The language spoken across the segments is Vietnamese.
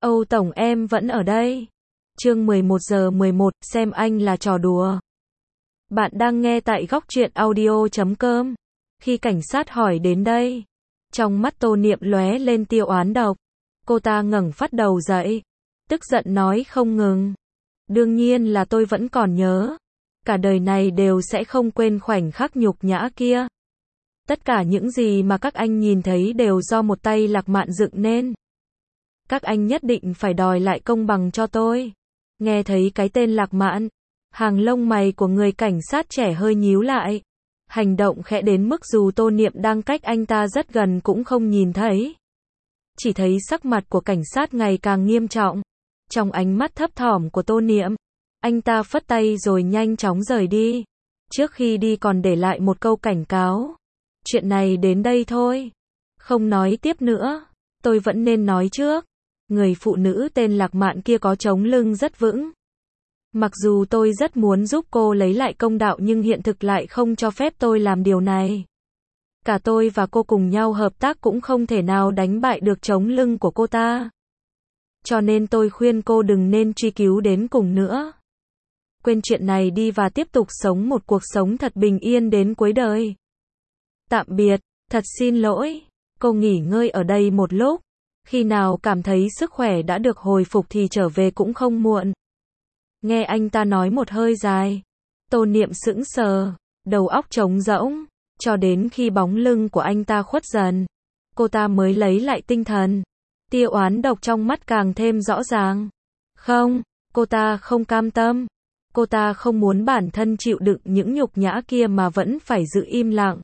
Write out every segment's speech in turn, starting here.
Âu Tổng em vẫn ở đây. Chương 11:11, xem anh là trò đùa. Bạn đang nghe tại góc truyện audio.com. Khi cảnh sát hỏi đến đây, trong mắt Tô Niệm lóe lên tia oán độc. Cô ta ngẩng phát đầu dậy, tức giận nói không ngừng. Đương nhiên là tôi vẫn còn nhớ. Cả đời này đều sẽ không quên khoảnh khắc nhục nhã kia. Tất cả những gì mà các anh nhìn thấy đều do một tay Lạc Mạn dựng nên. Các anh nhất định phải đòi lại công bằng cho tôi. Nghe thấy cái tên Lạc Mạn, hàng lông mày của người cảnh sát trẻ hơi nhíu lại. Hành động khẽ đến mức dù Tô Niệm đang cách anh ta rất gần cũng không nhìn thấy. Chỉ thấy sắc mặt của cảnh sát ngày càng nghiêm trọng. Trong ánh mắt thấp thỏm của Tô Niệm, anh ta phất tay rồi nhanh chóng rời đi. Trước khi đi còn để lại một câu cảnh cáo. Chuyện này đến đây thôi. Không nói tiếp nữa. Tôi vẫn nên nói trước. Người phụ nữ tên Lạc Mạn kia có chống lưng rất vững. Mặc dù tôi rất muốn giúp cô lấy lại công đạo nhưng hiện thực lại không cho phép tôi làm điều này. Cả tôi và cô cùng nhau hợp tác cũng không thể nào đánh bại được chống lưng của cô ta. Cho nên tôi khuyên cô đừng nên truy cứu đến cùng nữa. Quên chuyện này đi và tiếp tục sống một cuộc sống thật bình yên đến cuối đời. Tạm biệt, thật xin lỗi. Cô nghỉ ngơi ở đây một lúc. Khi nào cảm thấy sức khỏe đã được hồi phục thì trở về cũng không muộn. Nghe anh ta nói một hơi dài. Tô Niệm sững sờ, đầu óc trống rỗng, cho đến khi bóng lưng của anh ta khuất dần. Cô ta mới lấy lại tinh thần. Tia oán độc trong mắt càng thêm rõ ràng. Không, cô ta không cam tâm. Cô ta không muốn bản thân chịu đựng những nhục nhã kia mà vẫn phải giữ im lặng.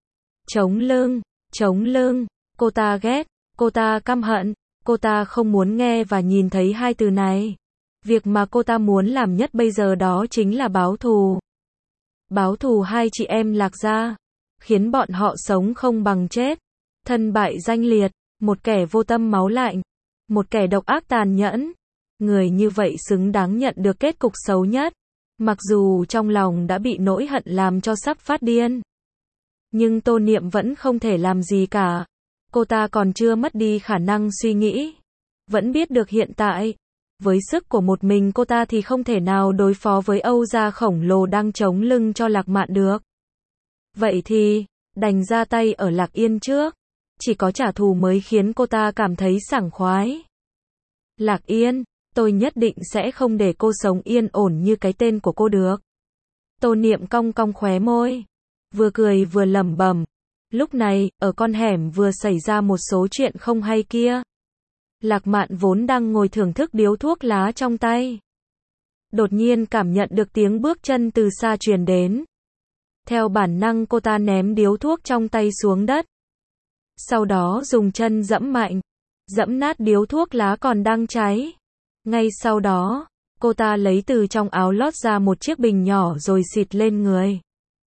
Chống lưng, cô ta ghét, cô ta căm hận, cô ta không muốn nghe và nhìn thấy hai từ này. Việc mà cô ta muốn làm nhất bây giờ đó chính là báo thù. Báo thù hai chị em Lạc gia, khiến bọn họ sống không bằng chết, thân bại danh liệt, một kẻ vô tâm máu lạnh, một kẻ độc ác tàn nhẫn. Người như vậy xứng đáng nhận được kết cục xấu nhất. Mặc dù trong lòng đã bị nỗi hận làm cho sắp phát điên. Nhưng Tô Niệm vẫn không thể làm gì cả. Cô ta còn chưa mất đi khả năng suy nghĩ. Vẫn biết được hiện tại, với sức của một mình cô ta thì không thể nào đối phó với Âu gia khổng lồ đang chống lưng cho Lạc Mạn được. Vậy thì, đành ra tay ở Lạc Yên trước. Chỉ có trả thù mới khiến cô ta cảm thấy sảng khoái. Lạc Yên, tôi nhất định sẽ không để cô sống yên ổn như cái tên của cô được. Tô Niệm cong cong khóe môi, vừa cười vừa lẩm bẩm. Lúc này, ở con hẻm vừa xảy ra một số chuyện không hay kia. Lạc Mạn vốn đang ngồi thưởng thức điếu thuốc lá trong tay. Đột nhiên cảm nhận được tiếng bước chân từ xa truyền đến. Theo bản năng cô ta ném điếu thuốc trong tay xuống đất. Sau đó dùng chân dẫm mạnh, dẫm nát điếu thuốc lá còn đang cháy. Ngay sau đó, cô ta lấy từ trong áo lót ra một chiếc bình nhỏ rồi xịt lên người.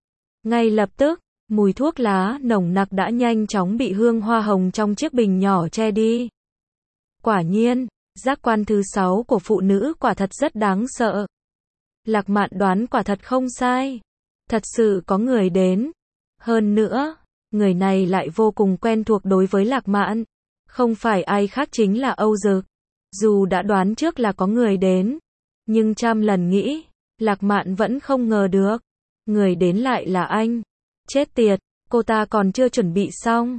Ngay lập tức, mùi thuốc lá nồng nặc đã nhanh chóng bị hương hoa hồng trong chiếc bình nhỏ che đi. Quả nhiên, giác quan thứ 6 của phụ nữ quả thật rất đáng sợ. Lạc Mạn đoán quả thật không sai. Thật sự có người đến. Hơn nữa, người này lại vô cùng quen thuộc đối với Lạc Mạn. Không phải ai khác chính là Âu Dực. Dù đã đoán trước là có người đến, nhưng trăm lần nghĩ, Lạc Mạn vẫn không ngờ được. Người đến lại là anh. Chết tiệt, cô ta còn chưa chuẩn bị xong.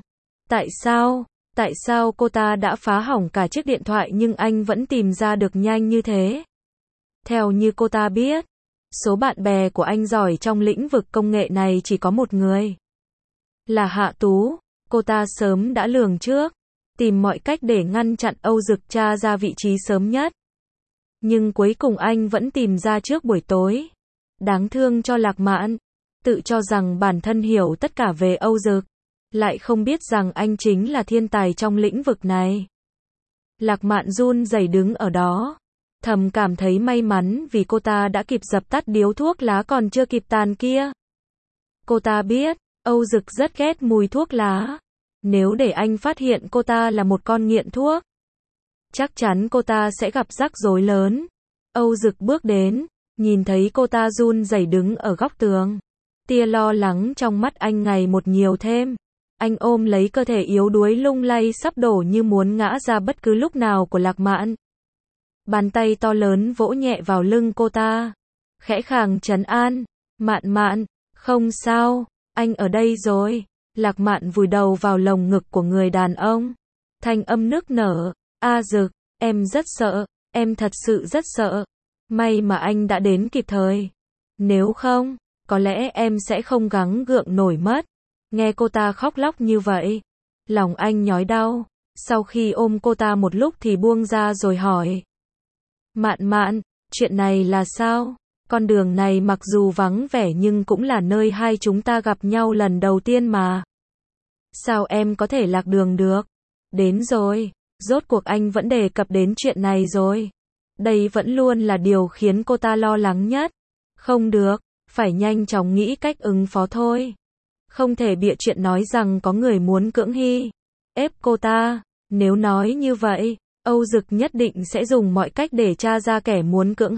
Tại sao cô ta đã phá hỏng cả chiếc điện thoại nhưng anh vẫn tìm ra được nhanh như thế? Theo như cô ta biết, số bạn bè của anh giỏi trong lĩnh vực công nghệ này chỉ có một người. Là Hạ Tú. Cô ta sớm đã lường trước, tìm mọi cách để ngăn chặn Âu Dực tra ra vị trí sớm nhất. Nhưng cuối cùng anh vẫn tìm ra trước buổi tối. Đáng thương cho Lạc Mạn, tự cho rằng bản thân hiểu tất cả về Âu Dực, lại không biết rằng anh chính là thiên tài trong lĩnh vực này. Lạc Mạn run rẩy đứng ở đó, thầm cảm thấy may mắn vì cô ta đã kịp dập tắt điếu thuốc lá còn chưa kịp tàn kia. Cô ta biết, Âu Dực rất ghét mùi thuốc lá. Nếu để anh phát hiện cô ta là một con nghiện thuốc, chắc chắn cô ta sẽ gặp rắc rối lớn. Âu Dực bước đến, nhìn thấy cô ta run rẩy đứng ở góc tường. Tia lo lắng trong mắt anh ngày một nhiều thêm. Anh ôm lấy cơ thể yếu đuối lung lay sắp đổ như muốn ngã ra bất cứ lúc nào của Lạc Mạn. Bàn tay to lớn vỗ nhẹ vào lưng cô ta. Khẽ khàng trấn an. Mạn Mạn, không sao, anh ở đây rồi. Lạc Mạn vùi đầu vào lồng ngực của người đàn ông. Thanh âm nức nở. A Dực, em rất sợ, em thật sự rất sợ. May mà anh đã đến kịp thời. Nếu không, có lẽ em sẽ không gắng gượng nổi mất. Nghe cô ta khóc lóc như vậy, lòng anh nhói đau. Sau khi ôm cô ta một lúc thì buông ra rồi hỏi. Mạn Mạn, chuyện này là sao? Con đường này mặc dù vắng vẻ nhưng cũng là nơi hai chúng ta gặp nhau lần đầu tiên mà. Sao em có thể lạc đường được? Đến rồi, rốt cuộc anh vẫn đề cập đến chuyện này rồi. Đây vẫn luôn là điều khiến cô ta lo lắng nhất. Không được, phải nhanh chóng nghĩ cách ứng phó thôi. Không thể bịa chuyện nói rằng có người muốn cưỡng ép cô ta. Nếu nói như vậy, Âu Dực nhất định sẽ dùng mọi cách để tra ra kẻ muốn cưỡng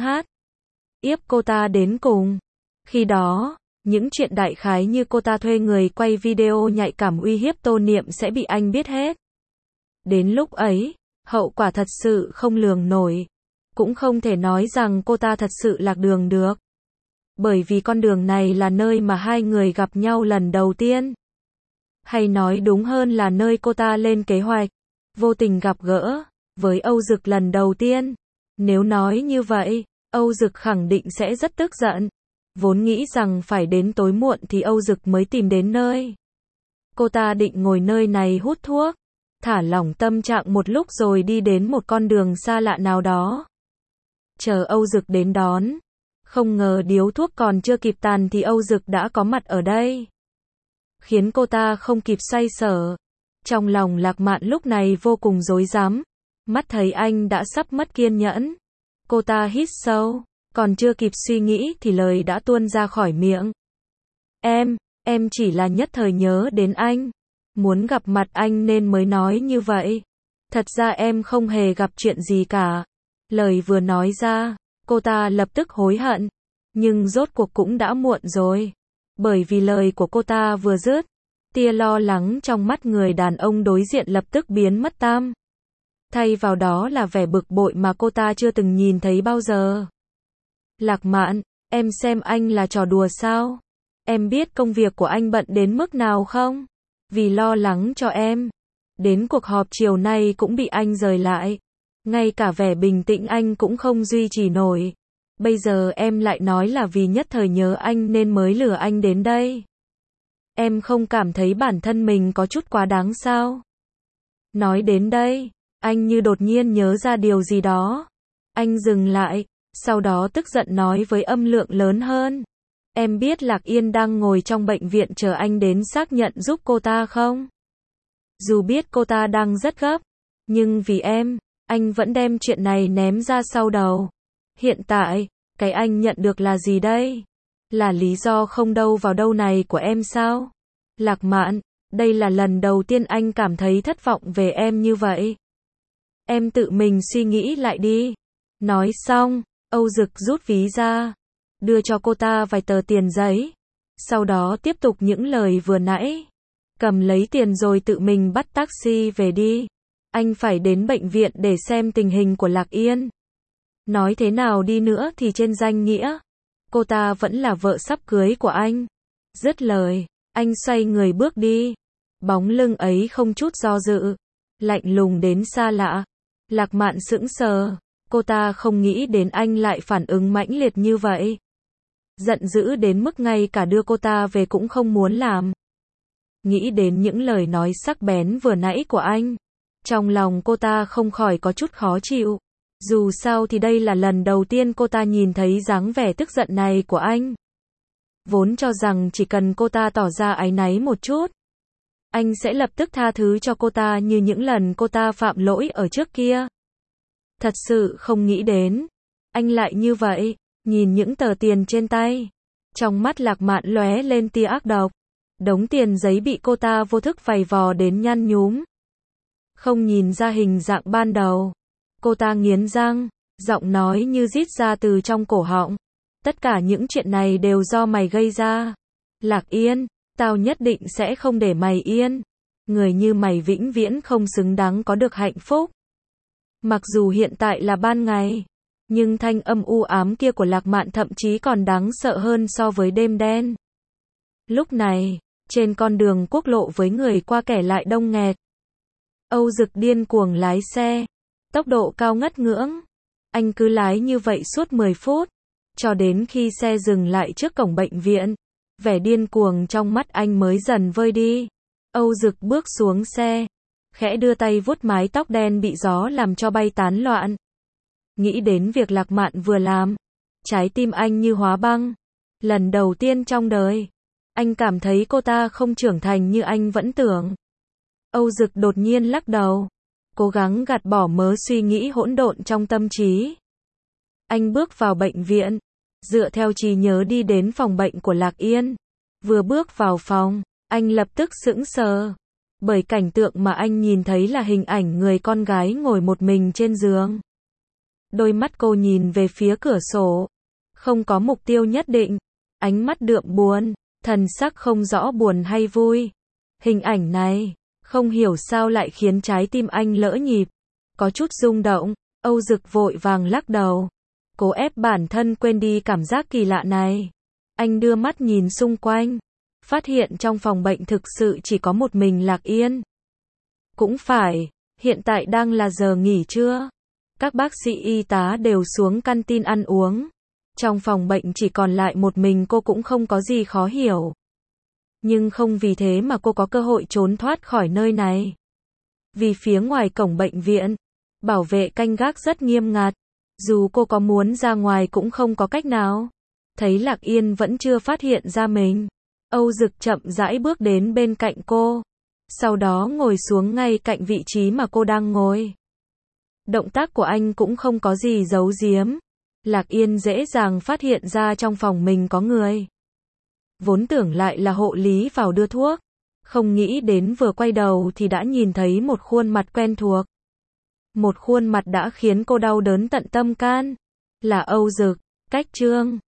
ép cô ta đến cùng. Khi đó, những chuyện đại khái như cô ta thuê người quay video nhạy cảm uy hiếp Tô Niệm sẽ bị anh biết hết. Đến lúc ấy, hậu quả thật sự không lường nổi. Cũng không thể nói rằng cô ta thật sự lạc đường được. Bởi vì con đường này là nơi mà hai người gặp nhau lần đầu tiên. Hay nói đúng hơn là nơi cô ta lên kế hoạch, vô tình gặp gỡ với Âu Dực lần đầu tiên. Nếu nói như vậy, Âu Dực khẳng định sẽ rất tức giận. Vốn nghĩ rằng phải đến tối muộn thì Âu Dực mới tìm đến nơi. Cô ta định ngồi nơi này hút thuốc, thả lỏng tâm trạng một lúc rồi đi đến một con đường xa lạ nào đó. Chờ Âu Dực đến đón. Không ngờ điếu thuốc còn chưa kịp tàn thì Âu Dực đã có mặt ở đây. Khiến cô ta không kịp xoay sở. Trong lòng Lạc Mạn lúc này vô cùng rối rắm. Mắt thấy anh đã sắp mất kiên nhẫn. Cô ta hít sâu. Còn chưa kịp suy nghĩ thì lời đã tuôn ra khỏi miệng. Em chỉ là nhất thời nhớ đến anh. Muốn gặp mặt anh nên mới nói như vậy. Thật ra em không hề gặp chuyện gì cả. Lời vừa nói ra, cô ta lập tức hối hận. Nhưng rốt cuộc cũng đã muộn rồi. Bởi vì lời của cô ta vừa dứt, tia lo lắng trong mắt người đàn ông đối diện lập tức biến mất tăm. Thay vào đó là vẻ bực bội mà cô ta chưa từng nhìn thấy bao giờ. Lạc Mạn, em xem anh là trò đùa sao? Em biết công việc của anh bận đến mức nào không? Vì lo lắng cho em, đến cuộc họp chiều nay cũng bị anh rời lại. Ngay cả vẻ bình tĩnh anh cũng không duy trì nổi. Bây giờ em lại nói là vì nhất thời nhớ anh nên mới lừa anh đến đây. Em không cảm thấy bản thân mình có chút quá đáng sao? Nói đến đây, anh như đột nhiên nhớ ra điều gì đó. Anh dừng lại, sau đó tức giận nói với âm lượng lớn hơn. Em biết Lạc Yên đang ngồi trong bệnh viện chờ anh đến xác nhận giúp cô ta không? Dù biết cô ta đang rất gấp, nhưng vì em, anh vẫn đem chuyện này ném ra sau đầu. Hiện tại, cái anh nhận được là gì đây? Là lý do không đâu vào đâu này của em sao? Lạc Mạn, đây là lần đầu tiên anh cảm thấy thất vọng về em như vậy. Em tự mình suy nghĩ lại đi. Nói xong, Âu Dực rút ví ra, đưa cho cô ta vài tờ tiền giấy. Sau đó tiếp tục những lời vừa nãy. Cầm lấy tiền rồi tự mình bắt taxi về đi. Anh phải đến bệnh viện để xem tình hình của Lạc Yên. Nói thế nào đi nữa thì trên danh nghĩa, cô ta vẫn là vợ sắp cưới của anh. Dứt lời, anh xoay người bước đi. Bóng lưng ấy không chút do dự, lạnh lùng đến xa lạ. Lạc Mạn sững sờ, cô ta không nghĩ đến anh lại phản ứng mãnh liệt như vậy. Giận dữ đến mức ngay cả đưa cô ta về cũng không muốn làm. Nghĩ đến những lời nói sắc bén vừa nãy của anh, trong lòng cô ta không khỏi có chút khó chịu. Dù sao thì đây là lần đầu tiên cô ta nhìn thấy dáng vẻ tức giận này của anh. Vốn cho rằng chỉ cần cô ta tỏ ra áy náy một chút, anh sẽ lập tức tha thứ cho cô ta như những lần cô ta phạm lỗi ở trước kia. Thật sự không nghĩ đến, anh lại như vậy. Nhìn những tờ tiền trên tay, trong mắt Lạc Mạn lóe lên tia ác độc. Đống tiền giấy bị cô ta vô thức vầy vò đến nhăn nhúm. Không nhìn ra hình dạng ban đầu. Cô ta nghiến răng, giọng nói như rít ra từ trong cổ họng. Tất cả những chuyện này đều do mày gây ra. Lạc Yên, tao nhất định sẽ không để mày yên. người như mày vĩnh viễn không xứng đáng có được hạnh phúc. Mặc dù hiện tại là ban ngày, nhưng thanh âm u ám kia của Lạc Mạn thậm chí còn đáng sợ hơn so với đêm đen. Lúc này, trên con đường quốc lộ với người qua kẻ lại đông nghẹt. Âu Dực điên cuồng lái xe, tốc độ cao ngất ngưỡng. Anh cứ lái như vậy suốt 10 phút, cho đến khi xe dừng lại trước cổng bệnh viện. Vẻ điên cuồng trong mắt anh mới dần vơi đi. Âu Dực bước xuống xe, khẽ đưa tay vuốt mái tóc đen bị gió làm cho bay tán loạn. Nghĩ đến việc Lạc Mạn vừa làm, trái tim anh như hóa băng. Lần đầu tiên trong đời, anh cảm thấy cô ta không trưởng thành như anh vẫn tưởng. Âu Dực đột nhiên lắc đầu, cố gắng gạt bỏ mớ suy nghĩ hỗn độn trong tâm trí. Anh bước vào bệnh viện, dựa theo trí nhớ đi đến phòng bệnh của Lạc Yên. Vừa bước vào phòng, anh lập tức sững sờ, bởi cảnh tượng mà anh nhìn thấy là hình ảnh người con gái ngồi một mình trên giường. Đôi mắt cô nhìn về phía cửa sổ, không có mục tiêu nhất định, ánh mắt đượm buồn, thần sắc không rõ buồn hay vui. Hình ảnh này, không hiểu sao lại khiến trái tim anh lỡ nhịp, có chút rung động. Âu Dực vội vàng lắc đầu, cố ép bản thân quên đi cảm giác kỳ lạ này. Anh đưa mắt nhìn xung quanh, phát hiện trong phòng bệnh thực sự chỉ có một mình Lạc Yên. Cũng phải, hiện tại đang là giờ nghỉ trưa. Các bác sĩ y tá đều xuống canteen ăn uống. Trong phòng bệnh chỉ còn lại một mình cô cũng không có gì khó hiểu. Nhưng không vì thế mà cô có cơ hội trốn thoát khỏi nơi này. Vì phía ngoài cổng bệnh viện, bảo vệ canh gác rất nghiêm ngặt. Dù cô có muốn ra ngoài cũng không có cách nào. Thấy Lạc Yên vẫn chưa phát hiện ra mình, Âu Dực chậm rãi bước đến bên cạnh cô. Sau đó ngồi xuống ngay cạnh vị trí mà cô đang ngồi. Động tác của anh cũng không có gì giấu giếm. Lạc Yên dễ dàng phát hiện ra trong phòng mình có người. Vốn tưởng lại là hộ lý vào đưa thuốc, không nghĩ đến vừa quay đầu thì đã nhìn thấy một khuôn mặt quen thuộc. Một khuôn mặt đã khiến cô đau đớn tận tâm can. Là Âu Dực, Cách Trương.